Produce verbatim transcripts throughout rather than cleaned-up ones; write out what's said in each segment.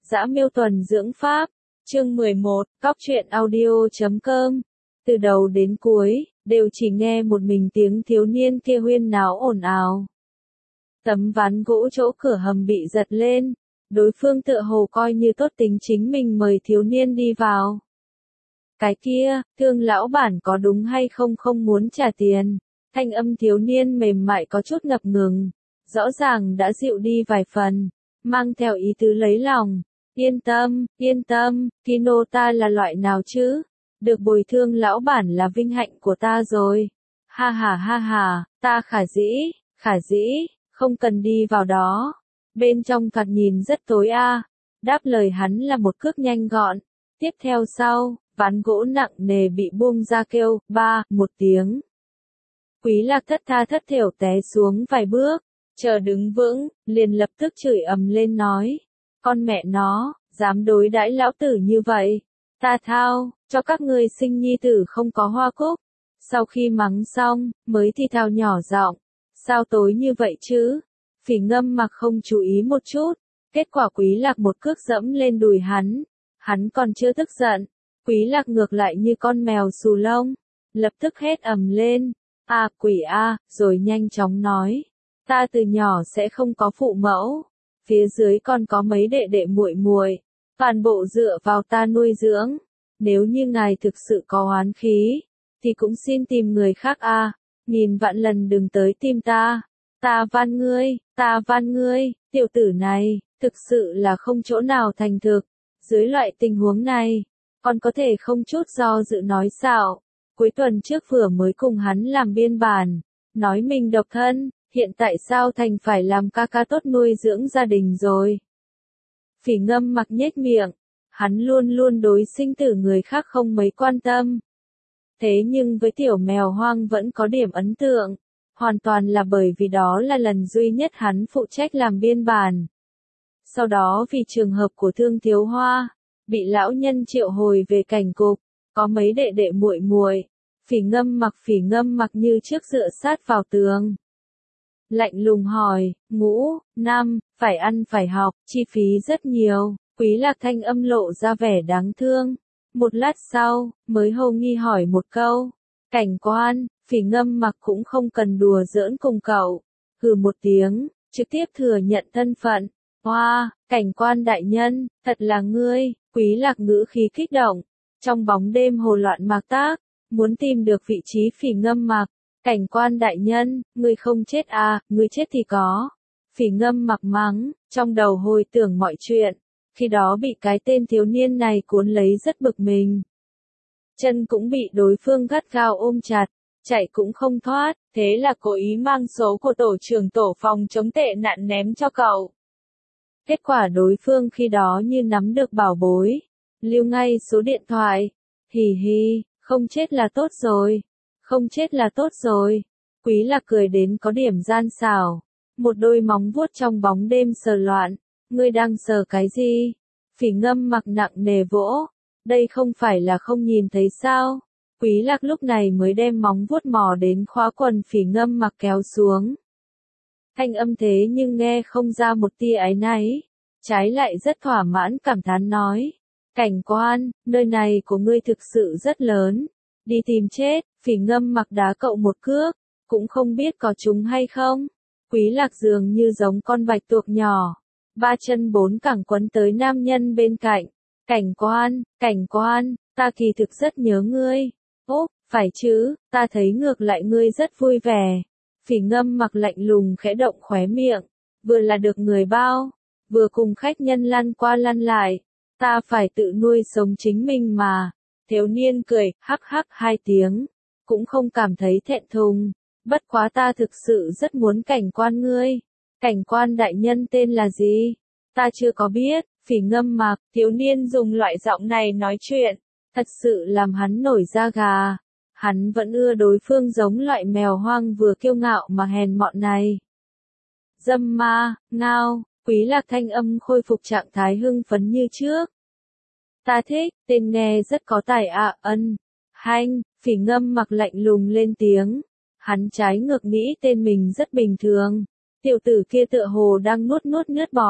Dã Miêu Tuần Dưỡng Pháp, chương mười một, cóc truyện audio chấm com. Từ đầu đến cuối, đều chỉ nghe một mình tiếng thiếu niên kia huyên náo ồn ào. Tấm ván gỗ chỗ cửa hầm bị giật lên, đối phương tựa hồ coi như tốt tính chính mình mời thiếu niên đi vào. Cái kia, Thương lão bản có đúng hay không không muốn trả tiền? Thanh âm thiếu niên mềm mại có chút ngập ngừng, rõ ràng đã dịu đi vài phần, mang theo ý tứ lấy lòng. Yên tâm, yên tâm, Kino ta là loại nào chứ? Được bồi thương lão bản là vinh hạnh của ta rồi. Ha ha ha ha, ta khả dĩ, khả dĩ, không cần đi vào đó. Bên trong thoạt nhìn rất tối a. À. Đáp lời hắn là một cước nhanh gọn. Tiếp theo sau, ván gỗ nặng nề bị buông ra kêu, ba, một tiếng. Quý Lạc thất tha thất thểu té xuống vài bước, chờ đứng vững, liền lập tức chửi ầm lên nói. Con mẹ nó, dám đối đãi lão tử như vậy. Ta thao, cho các ngươi sinh nhi tử không có hoa cúc. Sau khi mắng xong, mới thì thào nhỏ giọng. Sao tối như vậy chứ? Phỉ Ngâm Mặc không chú ý một chút. Kết quả Quý Lạc một cước dẫm lên đùi hắn. Hắn còn chưa tức giận. Quý Lạc ngược lại như con mèo xù lông. Lập tức hét ầm lên. À quỷ a, rồi nhanh chóng nói. Ta từ nhỏ sẽ không có phụ mẫu. Phía dưới còn có mấy đệ đệ muội muội, toàn bộ dựa vào ta nuôi dưỡng. Nếu như ngài thực sự có oán khí, thì cũng xin tìm người khác a, à. Nghìn vạn lần đừng tới tìm ta. Ta van ngươi, ta van ngươi, tiểu tử này, thực sự là không chỗ nào thành thực. Dưới loại tình huống này, còn có thể không chút do dự nói xạo. Cuối tuần trước vừa mới cùng hắn làm biên bản, nói mình độc thân. Hiện tại sao thành phải làm ca ca tốt nuôi dưỡng gia đình rồi? Phỉ Ngâm Mặc nhếch miệng, hắn luôn luôn đối sinh tử người khác không mấy quan tâm. Thế nhưng với tiểu mèo hoang vẫn có điểm ấn tượng, hoàn toàn là bởi vì đó là lần duy nhất hắn phụ trách làm biên bản. Sau đó vì trường hợp của Thương Thiếu Hoa, bị lão nhân triệu hồi về cảnh cục, có mấy đệ đệ muội muội, Phỉ Ngâm Mặc Phỉ Ngâm Mặc như trước dựa sát vào tường. Lạnh lùng hỏi, ngũ, năm, phải ăn phải học, chi phí rất nhiều. Quý Lạc thanh âm lộ ra vẻ đáng thương. Một lát sau, mới hầu nghi hỏi một câu. Cảnh quan, Phỉ Ngâm Mặc cũng không cần đùa giỡn cùng cậu. Hừ một tiếng, trực tiếp thừa nhận thân phận. Hoa, cảnh quan đại nhân, thật là ngươi. Quý Lạc ngữ khí kích động. Trong bóng đêm hồ loạn mạc tác, muốn tìm được vị trí Phỉ Ngâm Mặc. Cảnh quan đại nhân, ngươi không chết à, ngươi chết thì có. Phỉ Ngâm Mặc mắng, trong đầu hồi tưởng mọi chuyện, khi đó bị cái tên thiếu niên này cuốn lấy rất bực mình. Chân cũng bị đối phương gắt gao ôm chặt, chạy cũng không thoát, thế là cố ý mang số của tổ trưởng tổ phòng chống tệ nạn ném cho cậu. Kết quả đối phương khi đó như nắm được bảo bối, lưu ngay số điện thoại. Hì hì, không chết là tốt rồi. Không chết là tốt rồi. Quý Lạc cười đến có điểm gian xảo. Một đôi móng vuốt trong bóng đêm sờ loạn. Ngươi đang sờ cái gì? Phỉ Ngâm Mặc nặng nề vỗ. Đây không phải là không nhìn thấy sao? Quý Lạc lúc này mới đem móng vuốt mò đến khóa quần Phỉ Ngâm Mặc kéo xuống. Thanh âm thế nhưng nghe không ra một tia áy náy. Trái lại rất thỏa mãn cảm thán nói. Cảnh quan, nơi này của ngươi thực sự rất lớn. Đi tìm chết. Phỉ Ngâm Mặc đá cậu một cước, cũng không biết có trúng hay không. Quý Lạc dường như giống con bạch tuộc nhỏ, ba chân bốn cẳng quấn tới nam nhân bên cạnh. Cảnh quan, cảnh quan, ta kỳ thực rất nhớ ngươi. Ốp, phải chứ, ta thấy ngược lại ngươi rất vui vẻ. Phỉ Ngâm Mặc lạnh lùng khẽ động khóe miệng, vừa là được người bao, vừa cùng khách nhân lăn qua lăn lại. Ta phải tự nuôi sống chính mình mà. Thiếu niên cười, hắc hắc hai tiếng. Cũng không cảm thấy thẹn thùng, bất quá ta thực sự rất muốn cảnh quan ngươi. Cảnh quan đại nhân tên là gì? Ta chưa có biết. Phỉ Ngâm Mặc, thiếu niên dùng loại giọng này nói chuyện, thật sự làm hắn nổi da gà. Hắn vẫn ưa đối phương giống loại mèo hoang vừa kiêu ngạo mà hèn mọn này. Dâm ma, ngao, Quý Lạc thanh âm khôi phục trạng thái hưng phấn như trước. Ta thích, tên nghe rất có tài ạ, à, ân. Hanh, Phỉ Ngâm Mặc lạnh lùng lên tiếng. Hắn trái ngược nghĩ tên mình rất bình thường. Tiểu tử kia tựa hồ đang nuốt nuốt nước bọt.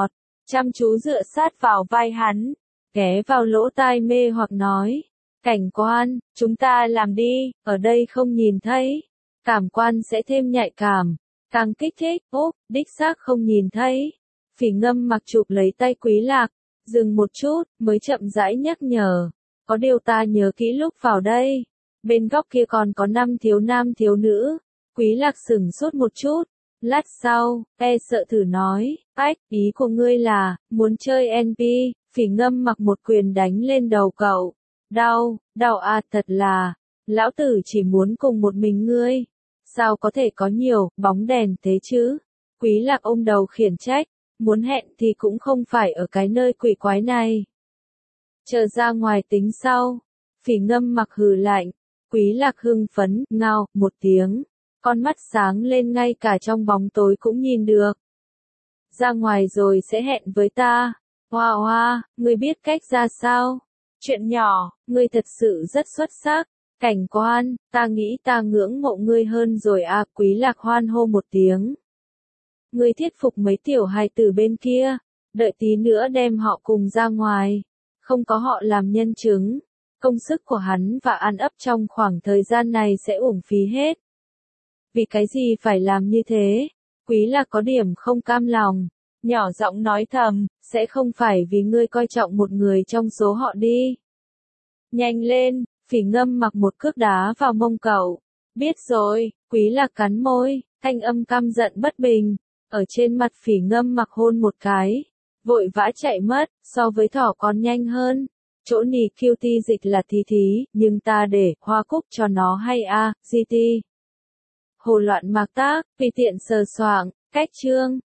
chăm chú dựa sát vào vai hắn, ghé vào lỗ tai mê hoặc nói. Cảnh quan, chúng ta làm đi, ở đây không nhìn thấy. Cảm quan sẽ thêm nhạy cảm, càng kích thích, úp, đích xác không nhìn thấy. Phỉ Ngâm Mặc chụp lấy tay Quý Lạc, dừng một chút, mới chậm rãi nhắc nhở. Có điều ta nhớ kỹ lúc vào đây. Bên góc kia còn có năm thiếu nam thiếu nữ. Quý Lạc sửng sốt một chút. Lát sau, e sợ thử nói, ách, ý của ngươi là, muốn chơi en pê, Phỉ Ngâm Mặc một quyền đánh lên đầu cậu. Đau, đau à, thật là, lão tử chỉ muốn cùng một mình ngươi. Sao có thể có nhiều, bóng đèn thế chứ? Quý Lạc ôm đầu khiển trách, muốn hẹn thì cũng không phải ở cái nơi quỷ quái này. Chờ ra ngoài tính sau. Phỉ Ngâm Mặc hừ lạnh. Quý Lạc hưng phấn, ngao, một tiếng. Con mắt sáng lên ngay cả trong bóng tối cũng nhìn được. Ra ngoài rồi sẽ hẹn với ta. Hoa hoa, ngươi biết cách ra sao? Chuyện nhỏ, ngươi thật sự rất xuất sắc. Cảnh quan, ta nghĩ ta ngưỡng mộ ngươi hơn rồi à. Quý Lạc hoan hô một tiếng. Ngươi thuyết phục mấy tiểu hài tử bên kia. Đợi tí nữa đem họ cùng ra ngoài. Không có họ làm nhân chứng. Công sức của hắn và An Ấp trong khoảng thời gian này sẽ uổng phí hết. Vì cái gì phải làm như thế? Quý Lạc có điểm không cam lòng. Nhỏ giọng nói thầm, sẽ không phải vì ngươi coi trọng một người trong số họ đi. Nhanh lên, Phỉ Ngâm Mặc một cước đá vào mông cậu. Biết rồi, Quý Lạc cắn môi, thanh âm căm giận bất bình. Ở trên mặt Phỉ Ngâm Mặc hôn một cái. Vội vã chạy mất, so với thỏ còn nhanh hơn. Chỗ nì cutie dịch là thí thí, nhưng ta để hoa cúc cho nó hay a, giê tê. Hồ loạn mạc tác, tùy tiện sờ soạng, cách chương.